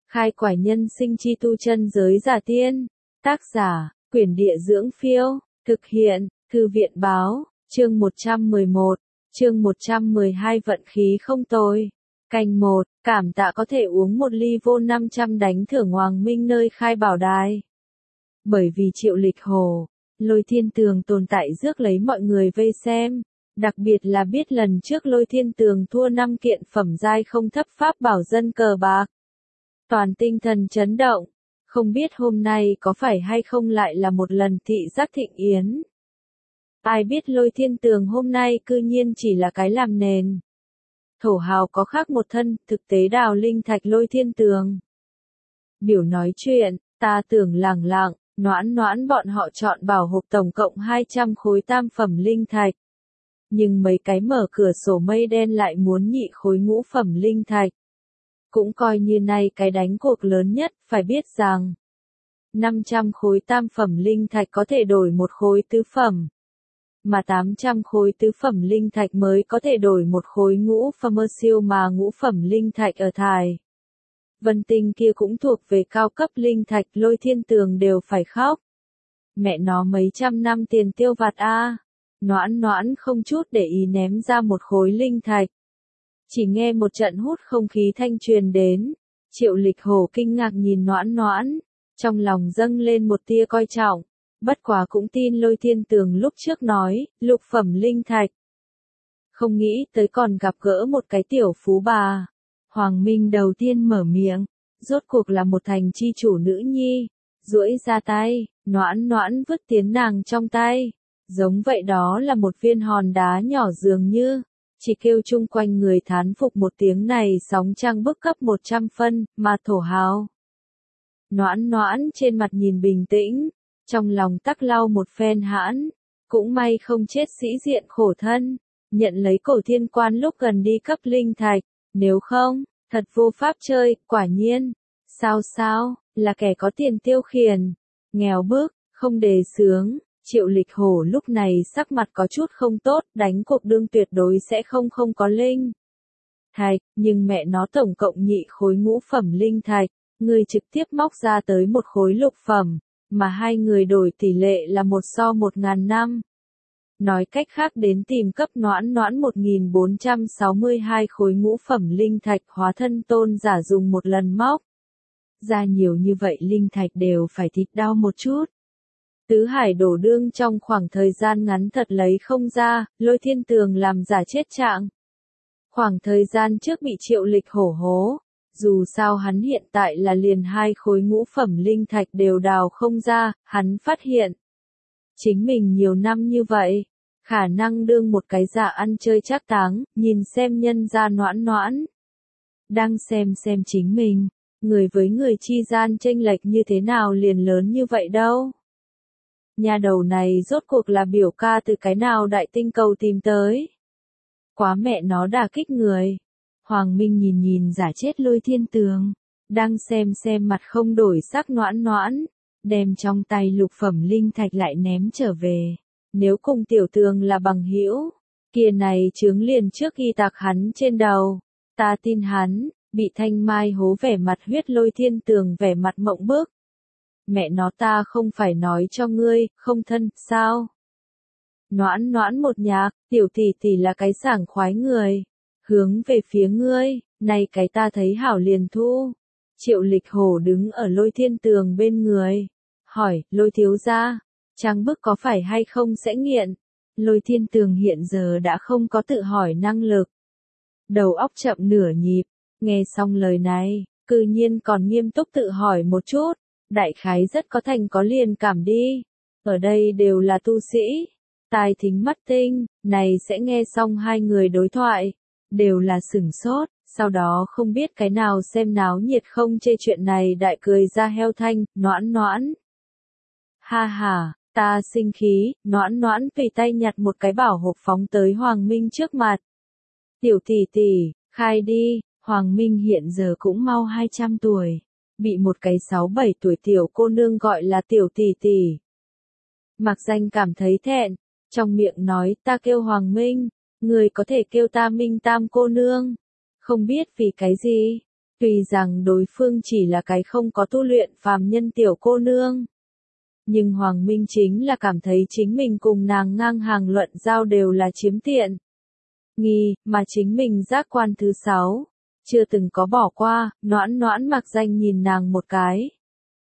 Khai quải nhân sinh chi tu chân giới giả tiên. Tác giả, Quyển Địa Dưỡng Phiêu. Thực hiện, Thư viện Báo. Chương 111. Chương 112 vận khí không tồi. Canh 1. Cảm tạ có thể uống một ly vô 500 đánh thưởng Hoàng Minh nơi khai bảo đài. Bởi vì Triệu Lịch Hồ, Lôi Thiên Tường tồn tại rước lấy mọi người vây xem. Đặc biệt là biết lần trước Lôi Thiên Tường thua 5 kiện phẩm giai không thấp pháp bảo dân cờ bạc. Toàn tinh thần chấn động, không biết hôm nay có phải hay không lại là một lần thị giác thịnh yến. Ai biết Lôi Thiên Tường hôm nay cư nhiên chỉ là cái làm nền. Thổ hào có khác một thân, thực tế đào linh thạch Lôi Thiên Tường. Biểu nói chuyện, ta tưởng lẳng lặng, noãn bọn họ chọn bảo hộp tổng cộng 200 khối tam phẩm linh thạch. Nhưng mấy cái mở cửa sổ mây đen lại muốn nhị khối ngũ phẩm linh thạch. Cũng coi như này cái đánh cuộc lớn nhất, phải biết rằng 500 khối tam phẩm linh thạch có thể đổi một khối tứ phẩm. Mà 800 khối tứ phẩm linh thạch mới có thể đổi một khối ngũ phẩm siêu mà ngũ phẩm linh thạch ở Thải. Vân Tinh kia cũng thuộc về cao cấp linh thạch, Lôi Thiên Tường đều phải khóc. Mẹ nó mấy trăm năm tiền tiêu vặt a. Noãn không chút để ý ném ra một khối linh thạch. Chỉ nghe một trận hút không khí thanh truyền đến. Triệu Lịch Hồ kinh ngạc nhìn noãn, trong lòng dâng lên một tia coi trọng. Bất quá cũng tin Lôi Thiên Tường lúc trước nói, lục phẩm linh thạch. Không nghĩ tới còn gặp gỡ một cái tiểu phú bà. Hoàng Minh đầu tiên mở miệng, rốt cuộc là một thành chi chủ nữ nhi. Duỗi ra tay, noãn vứt tiến nàng trong tay. Giống vậy đó là một viên hòn đá nhỏ dường như. Chỉ kêu chung quanh người thán phục một tiếng này sóng trăng bức cấp 100 phân, mà thổ hào. Noãn trên mặt nhìn bình tĩnh, trong lòng tắc lau một phen hãn, cũng may không chết sĩ diện khổ thân, nhận lấy cổ thiên quan lúc gần đi cấp linh thạch, nếu không, thật vô pháp chơi, quả nhiên. Sao, là kẻ có tiền tiêu khiển, nghèo bức, không đề xướng. Triệu Lịch Hổ lúc này sắc mặt có chút không tốt, đánh cuộc đương tuyệt đối sẽ không có linh thạch, nhưng mẹ nó tổng cộng nhị khối ngũ phẩm linh thạch, người trực tiếp móc ra tới một khối lục phẩm, mà hai người đổi tỷ lệ là 1:1000 năm. Nói cách khác đến tìm cấp noãn 1462 khối ngũ phẩm linh thạch hóa thân tôn giả dùng một lần móc. Ra nhiều như vậy linh thạch đều phải thịt đau một chút. Tứ hải đổ đương trong khoảng thời gian ngắn thật lấy không ra, Lôi Thiên Tường làm giả chết trạng. Khoảng thời gian trước bị Triệu Lịch Hổ hố, dù sao hắn hiện tại là liền 2 khối ngũ phẩm linh thạch đều đào không ra, hắn phát hiện. Chính mình nhiều năm như vậy, khả năng đương một cái giả ăn chơi trác táng, nhìn xem nhân ra noãn. Đang xem chính mình, người với người chi gian chênh lệch như thế nào liền lớn như vậy đâu. Nhà đầu này rốt cuộc là biểu ca từ cái nào đại tinh cầu tìm tới. Quá mẹ nó đả kích người. Hoàng Minh nhìn giả chết Lôi Thiên Tường. Đang xem mặt không đổi sắc noãn. Đem trong tay lục phẩm linh thạch lại ném trở về. Nếu cùng tiểu tường là bằng hữu, kia này chướng liền trước ghi tạc hắn trên đầu. Ta tin hắn, bị thanh mai hố vẻ mặt huyết Lôi Thiên Tường vẻ mặt mộng bức. Mẹ nó ta không phải nói cho ngươi, không thân, sao? Noãn một nhạc, tiểu tỷ là cái sảng khoái người. Hướng về phía ngươi, này cái ta thấy hảo liền thu. Triệu Lịch Hổ đứng ở Lôi Thiên Tường bên người. Hỏi, Lôi thiếu gia, trang bức có phải hay không sẽ nghiện? Lôi Thiên Tường hiện giờ đã không có tự hỏi năng lực. Đầu óc chậm nửa nhịp, nghe xong lời này, cư nhiên còn nghiêm túc tự hỏi một chút. Đại khái rất có thành có liền cảm đi. Ở đây đều là tu sĩ. Tai thính mắt tinh, này sẽ nghe xong hai người đối thoại. Đều là sửng sốt, sau đó không biết cái nào xem náo nhiệt không chê chuyện này đại cười ra heo thanh, noãn. Ha, ta sinh khí, noãn tùy tay nhặt một cái bảo hộp phóng tới Hoàng Minh trước mặt. Tiểu tỷ, khai đi, Hoàng Minh hiện giờ cũng mau 200 tuổi. Bị một cái 6-7 tuổi tiểu cô nương gọi là tiểu tỷ. Mạc Danh cảm thấy thẹn, trong miệng nói ta kêu Hoàng Minh, người có thể kêu ta Minh Tam cô nương. Không biết vì cái gì, Tuy rằng đối phương chỉ là cái không có tu luyện phàm nhân tiểu cô nương. Nhưng Hoàng Minh chính là cảm thấy chính mình cùng nàng ngang hàng luận giao đều là chiếm tiện nghi, mà chính mình giác quan thứ 6, chưa từng có bỏ qua, Noãn Noãn mặc danh nhìn nàng một cái.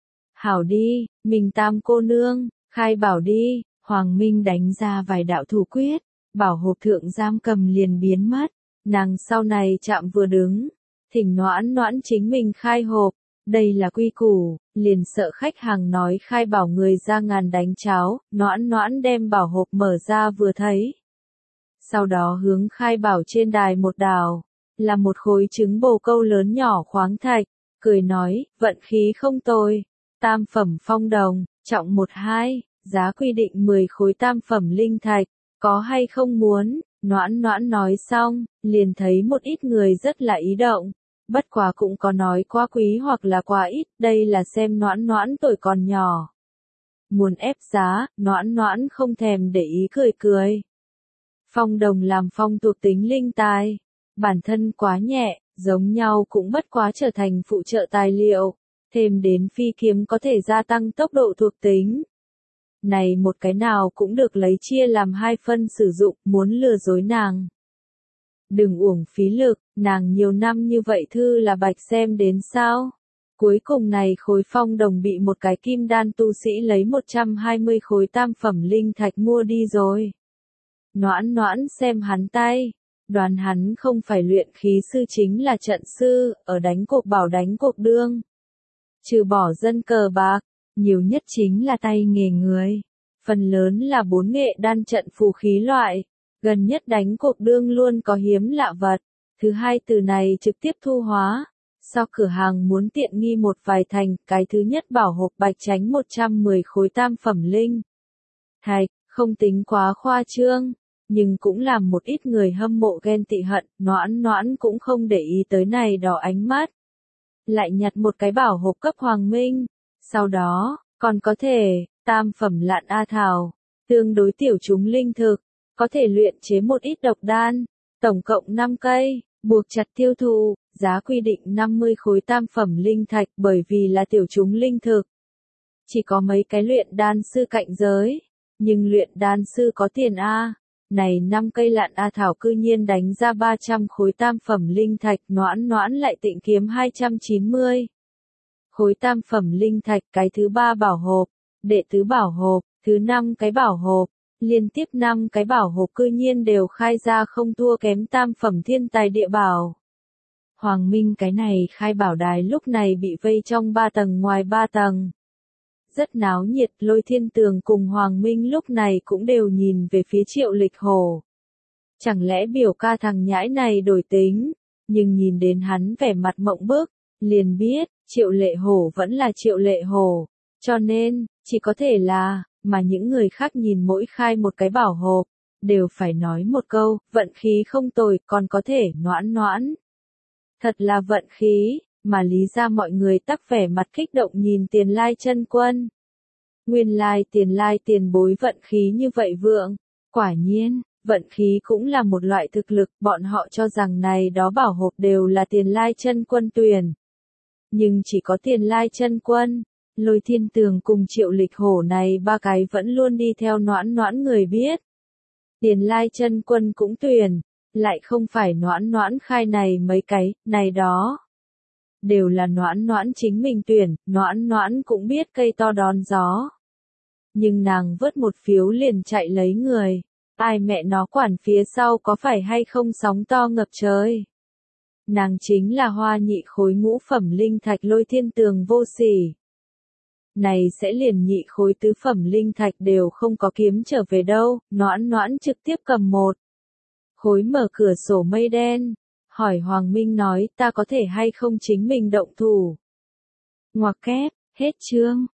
Hảo đi, mình Tam cô nương, khai bảo đi, Hoàng Minh đánh ra vài đạo thủ quyết, bảo hộp thượng giam cầm liền biến mất, nàng sau này chạm vừa đứng, thỉnh Noãn Noãn chính mình khai hộp, đây là quy củ, liền sợ khách hàng nói khai bảo người ra ngàn đánh cháo, Noãn Noãn đem bảo hộp mở ra vừa thấy. Sau đó hướng khai bảo trên đài một đào, là một khối trứng bồ câu lớn nhỏ khoáng thạch, cười nói, vận khí không tồi, tam phẩm phong đồng, trọng 1-2, giá quy định 10 khối tam phẩm linh thạch, có hay không muốn, Noãn Noãn nói xong, liền thấy một ít người rất là ý động, bất quá cũng có nói quá quý hoặc là quá ít, đây là xem Noãn Noãn tuổi còn nhỏ. Muốn ép giá, Noãn Noãn không thèm để ý cười cười. Phong đồng làm phong thuộc tính linh tài, bản thân quá nhẹ, giống nhau cũng bất quá trở thành phụ trợ tài liệu, thêm đến phi kiếm có thể gia tăng tốc độ thuộc tính. Này một cái nào cũng được lấy chia làm 2 phân sử dụng, muốn lừa dối nàng. Đừng uổng phí lực, nàng nhiều năm như vậy thư là bạch xem đến sao. Cuối cùng này khối phong đồng bị một cái kim đan tu sĩ lấy 120 khối tam phẩm linh thạch mua đi rồi. Noãn Noãn xem hắn tay, đoán hắn không phải luyện khí sư chính là trận sư, ở đánh cuộc bảo đánh cuộc đương. Trừ bỏ dân cờ bạc, nhiều nhất chính là tay nghề người. Phần lớn là 4 nghệ đan trận phù khí loại, gần nhất đánh cuộc đương luôn có hiếm lạ vật. Thứ hai từ này trực tiếp thu hóa. Sau cửa hàng muốn tiện nghi một vài thành, cái thứ nhất bảo hộp bạch tránh 110 khối tam phẩm linh thạch, không tính quá khoa trương. Nhưng cũng làm một ít người hâm mộ ghen tị hận, Noãn Noãn cũng không để ý tới này đỏ ánh mắt. Lại nhặt một cái bảo hộp cấp Hoàng Minh, sau đó, còn có thể, tam phẩm lạn A thảo, tương đối tiểu chúng linh thực, có thể luyện chế một ít độc đan, tổng cộng 5 cây, buộc chặt tiêu thụ, giá quy định 50 khối tam phẩm linh thạch bởi vì là tiểu chúng linh thực. Chỉ có mấy cái luyện đan sư cạnh giới, nhưng luyện đan sư có tiền A. Này 5 cây lạn A thảo cư nhiên đánh ra 300 khối tam phẩm linh thạch, Noãn Noãn lại tịnh kiếm 290 khối tam phẩm linh thạch, cái thứ 3 bảo hộp, đệ tứ bảo hộp, thứ 5 cái bảo hộp, liên tiếp 5 cái bảo hộp cư nhiên đều khai ra không thua kém tam phẩm thiên tài địa bảo. Hoàng Minh cái này khai bảo đài lúc này bị vây trong 3 tầng ngoài 3 tầng. Rất náo nhiệt, Lôi Thiên Tường cùng Hoàng Minh lúc này cũng đều nhìn về phía Triệu Lịch Hổ. Chẳng lẽ biểu ca thằng nhãi này đổi tính, nhưng nhìn đến hắn vẻ mặt mộng bức, liền biết, Triệu Lệ Hổ vẫn là Triệu Lệ Hổ, cho nên, chỉ có thể là, mà những người khác nhìn mỗi khai một cái bảo hộp, đều phải nói một câu, vận khí không tồi, còn có thể Noãn Noãn. Thật là vận khí. Mà lý ra mọi người tắc vẻ mặt kích động nhìn Tiền Lai chân quân. Nguyên lai Tiền Lai tiền bối vận khí như vậy vượng. Quả nhiên, vận khí cũng là một loại thực lực, bọn họ cho rằng này đó bảo hộp đều là Tiền Lai chân quân tuyển. Nhưng chỉ có Tiền Lai chân quân, Lôi Thiên Tường cùng Triệu Lịch Hổ này 3 cái vẫn luôn đi theo Noãn Noãn người biết. Tiền Lai chân quân cũng tuyển, lại không phải Noãn Noãn khai này mấy cái, này đó. Đều là Noãn Noãn chính mình tuyển, Noãn Noãn cũng biết cây to đón gió. Nhưng nàng vớt một phiếu liền chạy lấy người, ai mẹ nó quản phía sau có phải hay không sóng to ngập trời. Nàng chính là hoa nhị khối ngũ phẩm linh thạch Lôi Thiên Tường vô sỉ. Này sẽ liền nhị khối tứ phẩm linh thạch đều không có kiếm trở về đâu, Noãn Noãn trực tiếp cầm một khối mở cửa sổ mây đen. Hỏi Hoàng Minh nói ta có thể hay không chính mình động thủ. Ngoặc kép, hết chương.